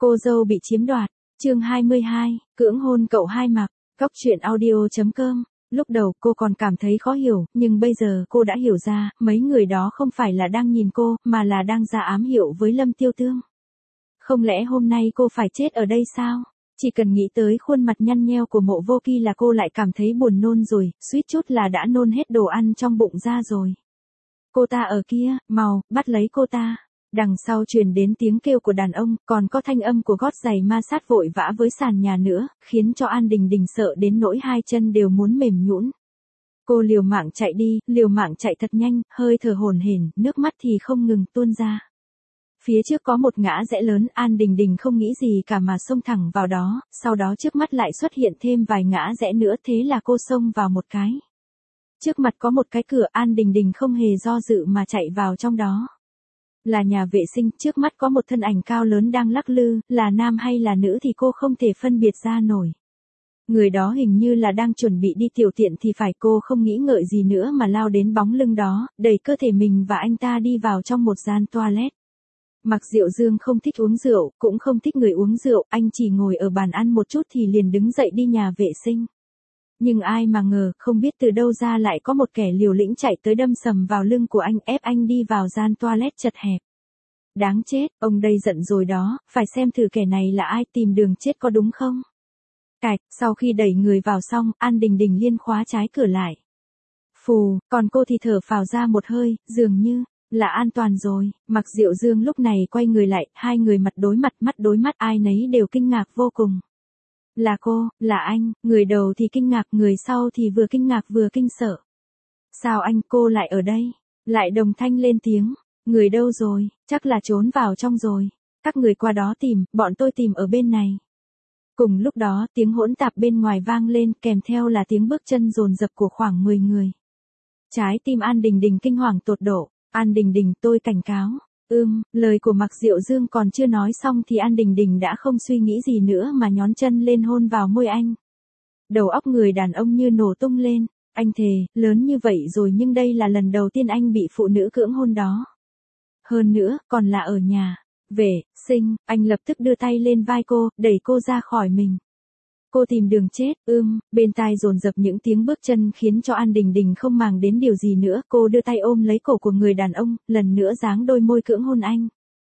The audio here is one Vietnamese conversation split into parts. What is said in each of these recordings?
Cô dâu bị chiếm đoạt, chương 22, cưỡng hôn cậu hai mặc, Cóc truyện audio.com. Lúc đầu cô còn cảm thấy khó hiểu, nhưng bây giờ cô đã hiểu ra, mấy người đó không phải là đang nhìn cô, mà là đang ra ám hiệu với Lâm Tiêu Tương. Không lẽ hôm nay cô phải chết ở đây sao? Chỉ cần nghĩ tới khuôn mặt nhăn nheo của Mộ Vô Kỳ là cô lại cảm thấy buồn nôn rồi, suýt chút là đã nôn hết đồ ăn trong bụng ra rồi. Cô ta ở kia, mau, bắt lấy cô ta. Đằng sau truyền đến tiếng kêu của đàn ông, còn có thanh âm của gót giày ma sát vội vã với sàn nhà nữa, khiến cho An Đình Đình sợ đến nỗi hai chân đều muốn mềm nhũn. Cô liều mạng chạy đi, liều mạng chạy thật nhanh, hơi thở hổn hển, nước mắt thì không ngừng tuôn ra. Phía trước có một ngã rẽ lớn, An Đình Đình không nghĩ gì cả mà xông thẳng vào đó, sau đó trước mắt lại xuất hiện thêm vài ngã rẽ nữa, thế là cô xông vào một cái. Trước mặt có một cái cửa, An Đình Đình không hề do dự mà chạy vào trong đó. Là nhà vệ sinh, trước mắt có một thân ảnh cao lớn đang lắc lư, là nam hay là nữ thì cô không thể phân biệt ra nổi. Người đó hình như là đang chuẩn bị đi tiểu tiện thì phải, cô không nghĩ ngợi gì nữa mà lao đến bóng lưng đó, đẩy cơ thể mình và anh ta đi vào trong một gian toilet. Mạc Diệu Dương không thích uống rượu, cũng không thích người uống rượu, anh chỉ ngồi ở bàn ăn một chút thì liền đứng dậy đi nhà vệ sinh. Nhưng ai mà ngờ, không biết từ đâu ra lại có một kẻ liều lĩnh chạy tới đâm sầm vào lưng của anh, ép anh đi vào gian toilet chật hẹp. Đáng chết, ông đây giận rồi đó, phải xem thử kẻ này là ai, tìm đường chết có đúng không? Cạch, sau khi đẩy người vào xong, An Đình Đình liên khóa trái cửa lại. Phù, còn cô thì thở phào ra một hơi, dường như là an toàn rồi. Mạc Diệu Dương lúc này quay người lại, hai người mặt đối mắt, ai nấy đều kinh ngạc vô cùng. Là cô, là anh, người đầu thì kinh ngạc, người sau thì vừa kinh ngạc vừa kinh sợ. Sao anh, cô lại ở đây? Lại đồng thanh lên tiếng, người đâu rồi, chắc là trốn vào trong rồi. Các người qua đó tìm, bọn tôi tìm ở bên này. Cùng lúc đó, tiếng hỗn tạp bên ngoài vang lên, kèm theo là tiếng bước chân dồn dập của khoảng 10 người. Trái tim An Đình Đình kinh hoàng tột độ. An Đình Đình, tôi cảnh cáo. Lời của Mạc Diệu Dương còn chưa nói xong thì An Đình Đình đã không suy nghĩ gì nữa mà nhón chân lên hôn vào môi anh. Đầu óc người đàn ông như nổ tung lên. Anh thề, lớn như vậy rồi nhưng đây là lần đầu tiên anh bị phụ nữ cưỡng hôn đó. Hơn nữa, còn là ở nhà. Vệ sinh, anh lập tức đưa tay lên vai cô, đẩy cô ra khỏi mình. Cô tìm đường chết, bên tai dồn dập những tiếng bước chân khiến cho An Đình Đình không màng đến điều gì nữa, cô đưa tay ôm lấy cổ của người đàn ông, lần nữa giáng đôi môi cưỡng hôn anh.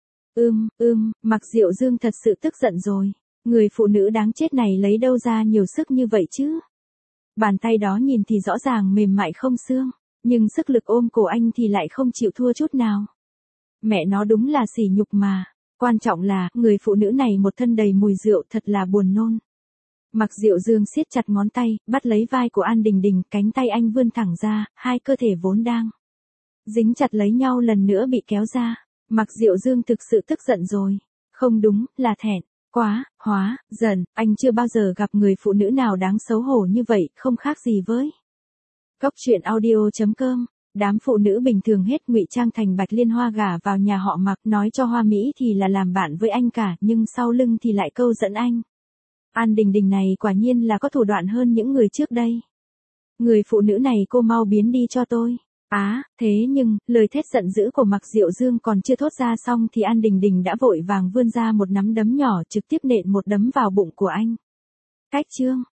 Mạc Diệu Dương thật sự tức giận rồi, người phụ nữ đáng chết này lấy đâu ra nhiều sức như vậy chứ? Bàn tay đó nhìn thì rõ ràng mềm mại không xương, nhưng sức lực ôm cổ anh thì lại không chịu thua chút nào. Mẹ nó đúng là sỉ nhục mà, quan trọng là, người phụ nữ này một thân đầy mùi rượu thật là buồn nôn. Mạc Diệu Dương siết chặt ngón tay, bắt lấy vai của An Đình Đình, cánh tay anh vươn thẳng ra, hai cơ thể vốn đang dính chặt lấy nhau lần nữa bị kéo ra. Mạc Diệu Dương thực sự tức giận rồi. Không đúng, là thẹn. Giận, anh chưa bao giờ gặp người phụ nữ nào đáng xấu hổ như vậy, không khác gì với Cóc truyện audio.com. Đám phụ nữ bình thường hết ngụy trang thành Bạch Liên Hoa gả vào nhà họ Mạc, nói cho Hoa Mỹ thì là làm bạn với anh cả, nhưng sau lưng thì lại câu dẫn anh. An Đình Đình này quả nhiên là có thủ đoạn hơn những người trước đây. Người phụ nữ này, cô mau biến đi cho tôi. Thế nhưng, lời thét giận dữ của Mạc Diệu Dương còn chưa thốt ra xong thì An Đình Đình đã vội vàng vươn ra một nắm đấm nhỏ, trực tiếp nện một đấm vào bụng của anh. Cách chương